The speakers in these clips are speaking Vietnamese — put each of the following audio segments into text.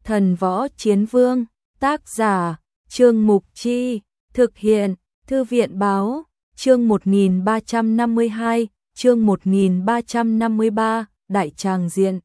Thần Võ Chiến Vương, tác giả, Trương Mục Chi, thực hiện, Thư viện Báo, chương 1352, chương 1353, đại tràng diện.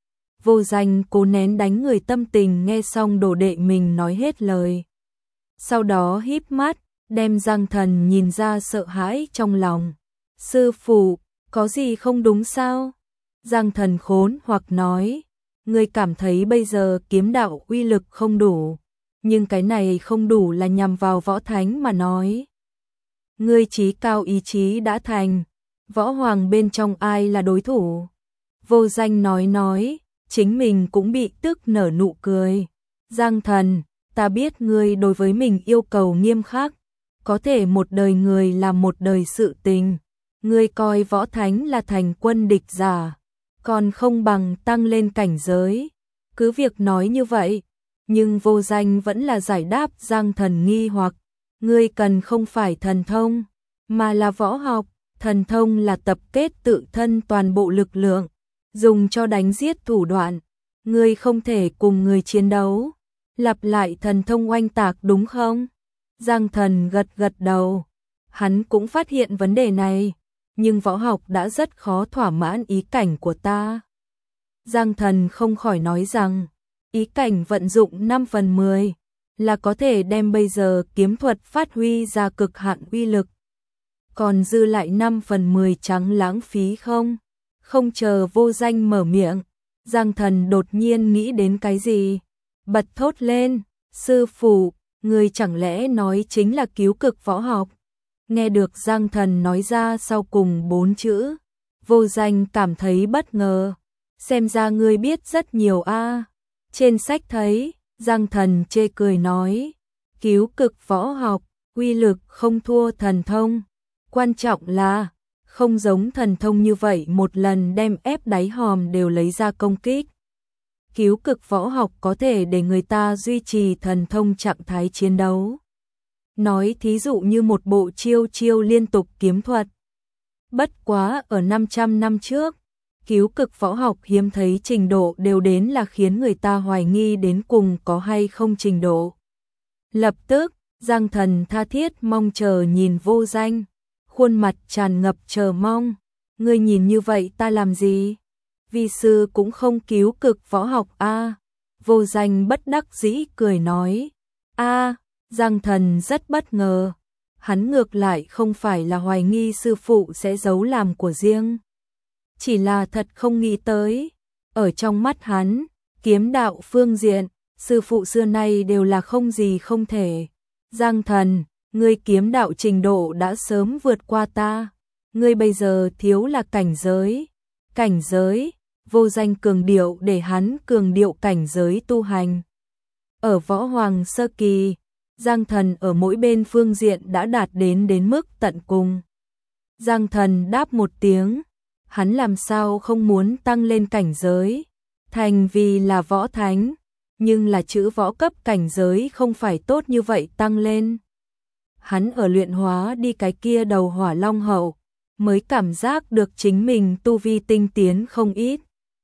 Vô Danh cố nén đánh người tâm tình nghe xong đồ đệ mình nói hết lời. Sau đó híp mắt, đem Giang Thần nhìn ra sợ hãi trong lòng. Sư phụ, có gì không đúng sao? Giang Thần khốn hoặc nói, ngươi cảm thấy bây giờ kiếm đạo uy lực không đủ, nhưng cái này không đủ là nhằm vào võ thánh mà nói. Ngươi chí cao ý chí đã thành, võ hoàng bên trong ai là đối thủ? Vô Danh nói, chính mình cũng bị tức nở nụ cười. Giang Thần, ta biết ngươi đối với mình yêu cầu nghiêm khắc, có thể một đời người làm một đời sự tình. Ngươi coi võ thánh là thành quân địch giả, còn không bằng tăng lên cảnh giới. Cứ việc nói như vậy, nhưng Vô Danh vẫn là giải đáp Giang Thần nghi hoặc. Ngươi cần không phải thần thông, mà là võ học. Thần thông là tập kết tự thân toàn bộ lực lượng, dùng cho đánh giết thủ đoạn. Ngươi không thể cùng người chiến đấu, lặp lại thần thông oanh tạc đúng không? Giang Thần gật đầu. Hắn cũng phát hiện vấn đề này, nhưng võ học đã rất khó thỏa mãn ý cảnh của ta. Giang Thần không khỏi nói rằng, ý cảnh vận dụng 5/10 là có thể đem bây giờ kiếm thuật phát huy ra cực hạn uy lực. Còn dư lại 5/10 trắng lãng phí không? Không chờ Vô Danh mở miệng, Giang Thần đột nhiên nghĩ đến cái gì, bật thốt lên, sư phụ, người chẳng lẽ nói chính là cứu cực võ học? Nghe được Giang Thần nói ra sau cùng 4 chữ, Vô Danh cảm thấy bất ngờ. Xem ra ngươi biết rất nhiều a. Trên sách thấy, Giang Thần chê cười nói, cứu cực võ học, uy lực không thua thần thông. Quan trọng là, không giống thần thông như vậy một lần đem ép đáy hòm đều lấy ra công kích. Cứu cực võ học có thể để người ta duy trì thần thông trạng thái chiến đấu. Nói thí dụ như một bộ chiêu liên tục kiếm thuật. Bất quá ở 500 năm trước, cứu cực võ học hiếm thấy trình độ đều đến là khiến người ta hoài nghi đến cùng có hay không trình độ. Lập tức, Giang Thần tha thiết mong chờ nhìn Vô Danh, khuôn mặt tràn ngập chờ mong. Ngươi nhìn như vậy ta làm gì? Vi sư cũng không cứu cực võ học a. Vô Danh bất đắc dĩ cười nói, a. Giang Thần rất bất ngờ, hắn ngược lại không phải là hoài nghi sư phụ sẽ giấu làm của riêng, chỉ là thật không nghĩ tới, ở trong mắt hắn, kiếm đạo phương diện, sư phụ xưa nay đều là không gì không thể. Giang Thần, ngươi kiếm đạo trình độ đã sớm vượt qua ta, ngươi bây giờ thiếu là cảnh giới. Cảnh giới, Vô Danh cường điệu để hắn cường điệu cảnh giới tu hành. Ở võ hoàng sơ kỳ, Giang Thần ở mỗi bên phương diện đã đạt đến mức tận cùng. Giang Thần đáp một tiếng, hắn làm sao không muốn tăng lên cảnh giới, thành vì là võ thánh, nhưng là chữ võ cấp cảnh giới không phải tốt như vậy tăng lên. Hắn ở luyện hóa đi cái kia đầu hỏa long hậu, mới cảm giác được chính mình tu vi tinh tiến không ít.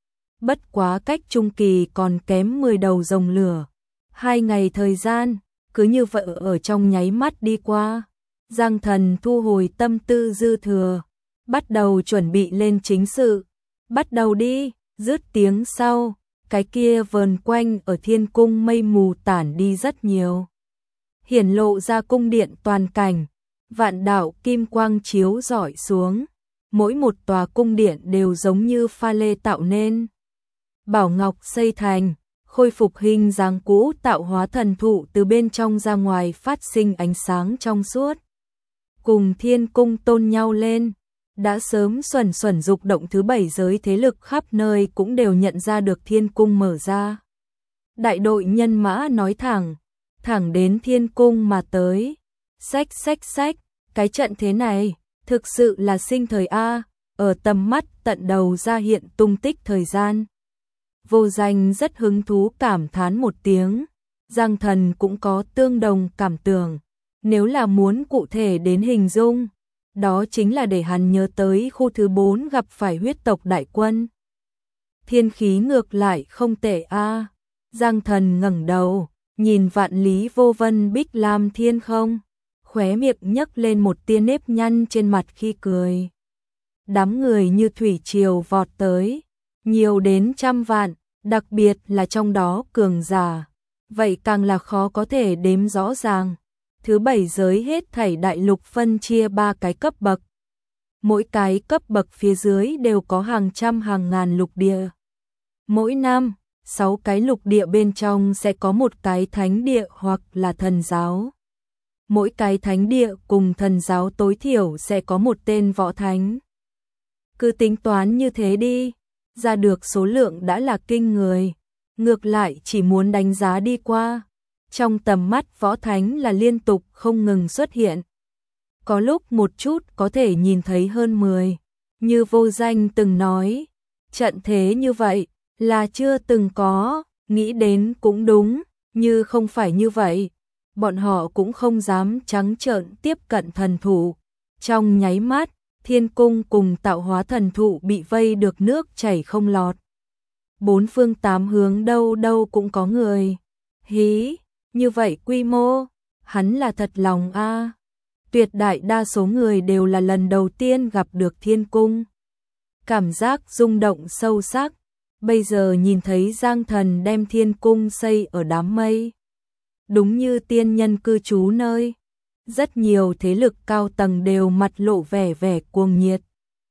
Bất quá cách trung kỳ còn kém 10 đầu rồng lửa. 2 ngày thời gian, cứ như vậy ở trong nháy mắt đi qua. Giang Thần thu hồi tâm tư dư thừa, bắt đầu chuẩn bị lên chính sự. Bắt đầu đi, dứt tiếng sau, cái kia vờn quanh ở thiên cung mây mù tản đi rất nhiều. Hiển lộ ra cung điện toàn cảnh, vạn đạo kim quang chiếu rọi xuống. Mỗi một tòa cung điện đều giống như pha lê tạo nên. Bảo ngọc xây thành, khôi phục hình dáng cũ tạo hóa thần thụ từ bên trong ra ngoài phát sinh ánh sáng trong suốt. Cùng thiên cung tôn nhau lên, đã sớm xuẩn dục động thứ 7 giới thế lực khắp nơi cũng đều nhận ra được thiên cung mở ra. Đại đội nhân mã nói thẳng đến thiên cung mà tới. Xách, cái trận thế này, thực sự là sinh thời A, ở tầm mắt tận đầu ra hiện tung tích thời gian. Vô Danh rất hứng thú cảm thán một tiếng, Giang Thần cũng có tương đồng cảm tưởng. Nếu là muốn cụ thể đến hình dung, đó chính là để hắn nhớ tới khu thứ 4 gặp phải huyết tộc đại quân. Thiên khí ngược lại không tệ a. Giang Thần ngẩng đầu, nhìn vạn lý vô vân bích lam thiên không, khóe miệng nhấc lên một tia nếp nhăn trên mặt khi cười. Đám người như thủy triều vọt tới, nhiều đến trăm vạn, đặc biệt là trong đó cường giả, vậy càng là khó có thể đếm rõ ràng. Thứ 7 giới hết thảy đại lục phân chia 3 cái cấp bậc. Mỗi cái cấp bậc phía dưới đều có hàng trăm hàng ngàn lục địa. Mỗi năm, 6 cái lục địa bên trong sẽ có một cái thánh địa hoặc là thần giáo. Mỗi cái thánh địa cùng thần giáo tối thiểu sẽ có một tên võ thánh. Cứ tính toán như thế đi, ra được số lượng đã là kinh người. Ngược lại chỉ muốn đánh giá đi qua. Trong tầm mắt võ thánh là liên tục không ngừng xuất hiện. Có lúc một chút có thể nhìn thấy hơn 10. Như Vô Danh từng nói, trận thế như vậy là chưa từng có, nghĩ đến cũng đúng, như không phải như vậy, bọn họ cũng không dám trắng trợn tiếp cận thần thủ. Trong nháy mắt, thiên cung cùng tạo hóa thần thụ bị vây được nước chảy không lọt. 4 phương 8 hướng đâu đâu cũng có người. Hí, như vậy quy mô, hắn là thật lòng a. Tuyệt đại đa số người đều là lần đầu tiên gặp được thiên cung. Cảm giác rung động sâu sắc, bây giờ nhìn thấy Giang Thần đem thiên cung xây ở đám mây. Đúng như tiên nhân cư trú nơi. Rất nhiều thế lực cao tầng đều mặt lộ vẻ cuồng nhiệt.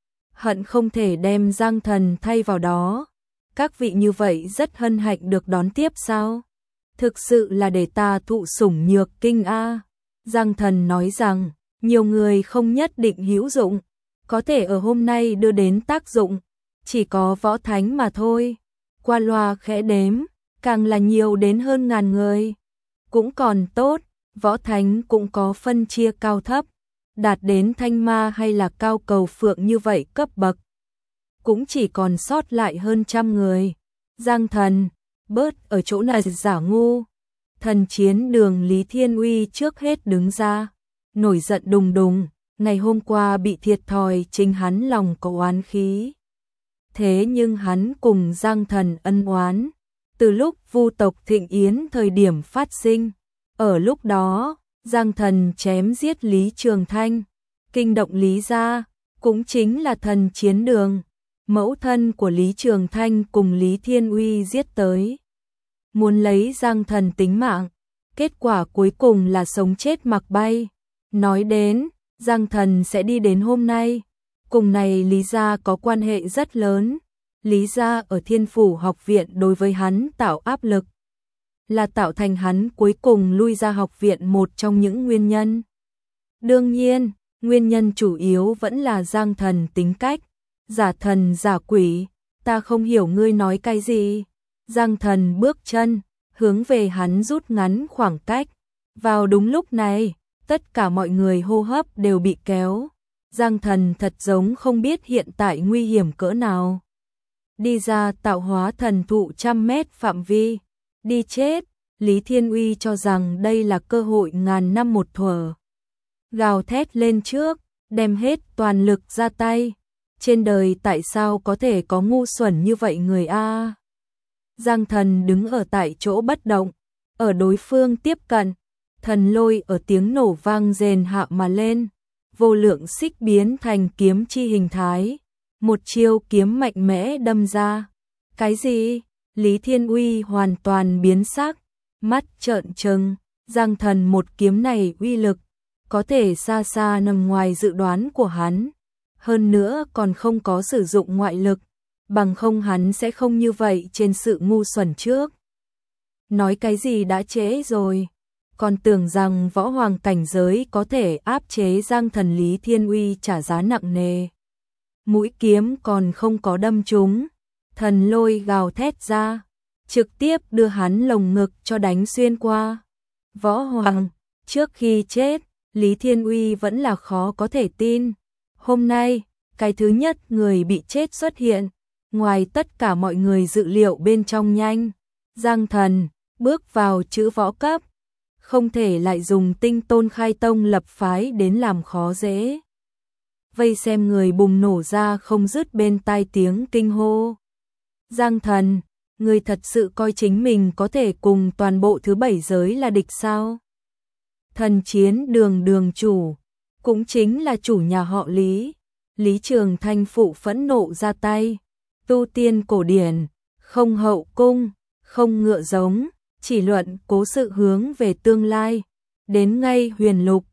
Hận không thể đem Giang Thần thay vào đó. Các vị như vậy rất hân hạnh được đón tiếp sao? Thực sự là để ta thụ sủng nhược kinh a. Giang Thần nói rằng, nhiều người không nhất định hữu dụng, có thể ở hôm nay đưa đến tác dụng, chỉ có võ thánh mà thôi. Qua loa khẽ đếm, càng là nhiều đến hơn ngàn người. Cũng còn tốt, võ thánh cũng có phân chia cao thấp, đạt đến thanh ma hay là cao cầu phượng như vậy cấp bậc. Cũng chỉ còn sót lại hơn trăm người. Giang Thần, bớt ở chỗ này giả ngu. Thần chiến đường Lý Thiên Uy trước hết đứng ra, nổi giận đùng đùng, ngày hôm qua bị thiệt thòi chính hắn lòng có oán khí. Thế nhưng hắn cùng Giang Thần ân oán, từ lúc Vu tộc Thịnh Yến thời điểm phát sinh. Ở lúc đó, Giang Thần chém giết Lý Trường Thanh, kinh động Lý gia, cũng chính là thần chiến đường. Mẫu thân của Lý Trường Thanh cùng Lý Thiên Uy giết tới. Muốn lấy Giang Thần tính mạng, kết quả cuối cùng là sống chết mặc bay. Nói đến, Giang Thần sẽ đi đến hôm nay, cùng này Lý gia có quan hệ rất lớn. Lý gia ở Thiên Phủ học viện đối với hắn tạo áp lực, là tạo thành hắn cuối cùng lui ra học viện một trong những nguyên nhân. Đương nhiên, nguyên nhân chủ yếu vẫn là Giang Thần tính cách, giả thần giả quỷ, ta không hiểu ngươi nói cái gì. Giang Thần bước chân, hướng về hắn rút ngắn khoảng cách. Vào đúng lúc này, tất cả mọi người hô hấp đều bị kéo. Giang Thần thật giống không biết hiện tại nguy hiểm cỡ nào. Đi ra tạo hóa thần thụ 100 mét phạm vi. Đi chết, Lý Thiên Uy cho rằng đây là cơ hội ngàn năm một thuở. Gào thét lên trước, đem hết toàn lực ra tay. Trên đời tại sao có thể có ngu xuẩn như vậy người a? Giang Thần đứng ở tại chỗ bất động, ở đối phương tiếp cận, thần lôi ở tiếng nổ vang rền hạ mà lên, vô lượng xích biến thành kiếm chi hình thái, một chiêu kiếm mạnh mẽ đâm ra. Cái gì? Lý Thiên Uy hoàn toàn biến sắc, mắt trợn trừng. Giang Thần một kiếm này uy lực có thể xa xa nằm ngoài dự đoán của hắn, hơn nữa còn không có sử dụng ngoại lực, bằng không hắn sẽ không như vậy trên sự ngu xuẩn trước. Nói cái gì đã trễ rồi, còn tưởng rằng võ hoàng cảnh giới có thể áp chế Giang Thần. Lý Thiên Uy trả giá nặng nề. Mũi kiếm còn không có đâm trúng, thần lôi gào thét ra, trực tiếp đưa hắn lồng ngực cho đánh xuyên qua. Võ hoàng, trước khi chết, Lý Thiên Uy vẫn là khó có thể tin. Hôm nay, cái thứ nhất người bị chết xuất hiện, ngoài tất cả mọi người dự liệu bên trong nhanh. Giang Thần, bước vào chữ võ cấp, không thể lại dùng tinh tôn khai tông lập phái đến làm khó dễ. Vây xem người bùng nổ ra không dứt bên tai tiếng kinh hô. Giang Thần, Ngươi thật sự coi chính mình có thể cùng toàn bộ thứ 7 giới là địch sao? Thần chiến đường đường chủ, cũng chính là chủ nhà họ Lý. Lý Trường Thanh phụ phẫn nộ ra tay. Tu tiên cổ điển, không hậu cung, không ngựa giống, chỉ luận cố sự hướng về tương lai. Đến ngay huyền lục,